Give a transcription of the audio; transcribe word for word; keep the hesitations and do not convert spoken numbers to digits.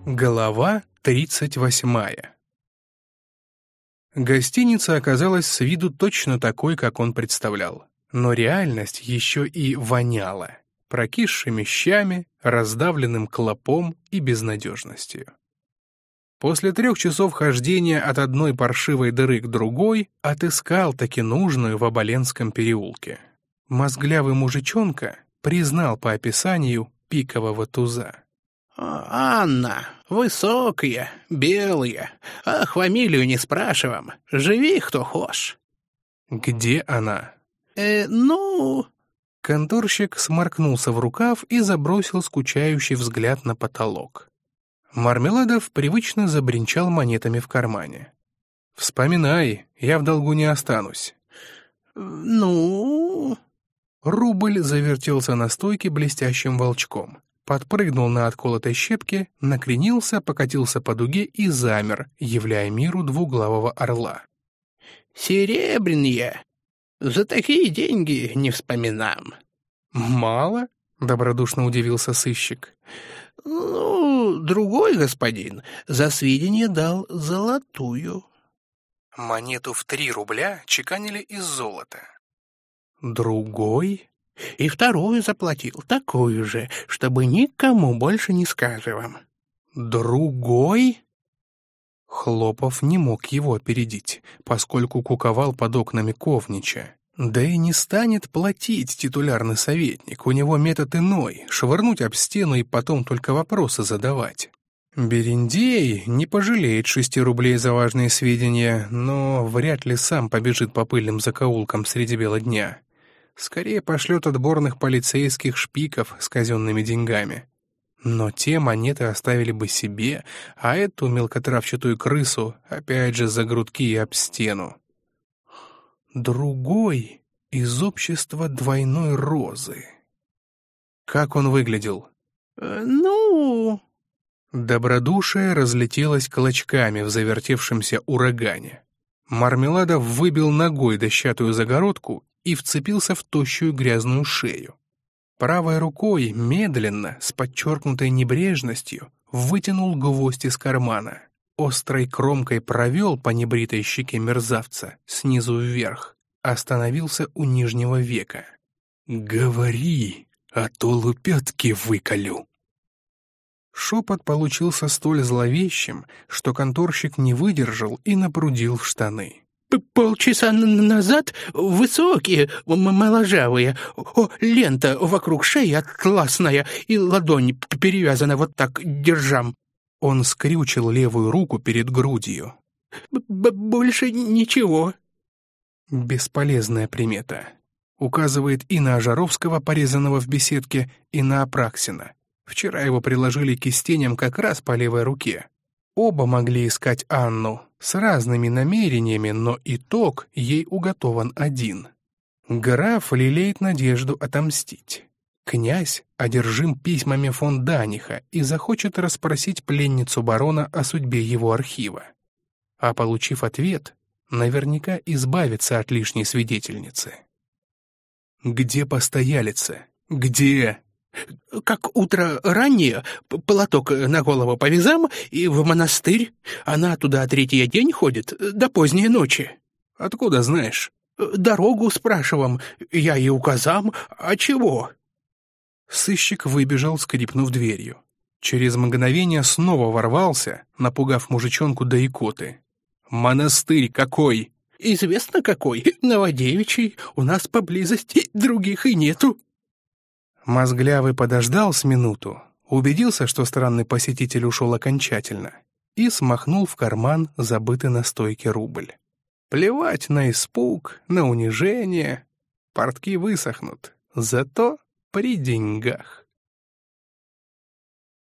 Глава тридцать восьмая. Гостиница оказалась с виду точно такой, как он представлял. Но реальность еще и воняла прокисшими щами, раздавленным клопом и безнадежностью. После трех часов хождения от одной паршивой дыры к другой отыскал-таки нужную в Оболенском переулке. Мозглявый мужичонка признал по описанию пикового туза. «Анна, высокая, белая, ах, фамилию не спрашиваем, живи кто хошь». «Где она?» «Э, ну...» Конторщик сморкнулся в рукав и забросил скучающий взгляд на потолок. Мармеладов привычно забринчал монетами в кармане. «Вспоминай, я в долгу не останусь». «Ну...» Рубль завертелся на стойке блестящим волчком, подпрыгнул на отколотой щепке, накренился, покатился по дуге и замер, являя миру двуглавого орла. «Серебряные. За такие деньги не вспоминам». «Мало?» — добродушно удивился сыщик. «Ну, другой господин за сведения дал золотую». Монету в три рубля чеканили из золота. «Другой?» «И вторую заплатил, такую же, чтобы никому больше не сказывам». «Другой?» Хлопов не мог его опередить, поскольку куковал под окнами Ковнича. Да и не станет платить титулярный советник, у него метод иной — швырнуть об стену и потом только вопросы задавать. Берендей не пожалеет шести рублей за важные сведения, но вряд ли сам побежит по пыльным закоулкам среди бела дня. Скорее пошлет отборных полицейских шпиков с казенными деньгами. Но те монеты оставили бы себе, а эту мелкотравчатую крысу опять же за грудки и об стену. Другой из общества двойной розы. Как он выглядел? Э, «Ну...» Добродушие разлетелось клочками в завертевшемся урагане. Мармеладов выбил ногой дощатую загородку и вцепился в тощую грязную шею. Правой рукой медленно, с подчеркнутой небрежностью, вытянул гвоздь из кармана. Острой кромкой провел по небритой щеке мерзавца снизу вверх. Остановился у нижнего века. «Говори, а то лупятки выколю». Шепот получился столь зловещим, что конторщик не выдержал и напрудил в штаны. «Полчаса назад высокие, моложавые, о, лента вокруг шеи атласная и ладонь перевязана вот так, держам». Он скрючил левую руку перед грудью. Б «Больше ничего». Бесполезная примета. Указывает и на Ожаровского, порезанного в беседке, и на Апраксина. Вчера его приложили кистенем как раз по левой руке. Оба могли искать Анну с разными намерениями, но итог ей уготован один. Граф лелеет надежду отомстить. Князь одержим письмами фон Даниха и захочет расспросить пленницу барона о судьбе его архива. А получив ответ, наверняка избавится от лишней свидетельницы. Где постоялица? Где? «Как утро раннее, платок на голову повязам и в монастырь. Она туда третий день ходит, до поздней ночи». «Откуда знаешь?» «Дорогу спрашивам, я ей указам, а чего?» Сыщик выбежал, скрипнув дверью. Через мгновение снова ворвался, напугав мужичонку до икоты. «Монастырь какой?» «Известно какой, Новодевичий, у нас поблизости других и нету». Мозглявый подождал с минуту, убедился, что странный посетитель ушел окончательно, и смахнул в карман забытый на стойке рубль. Плевать на испуг, на унижение. Портки высохнут, зато при деньгах.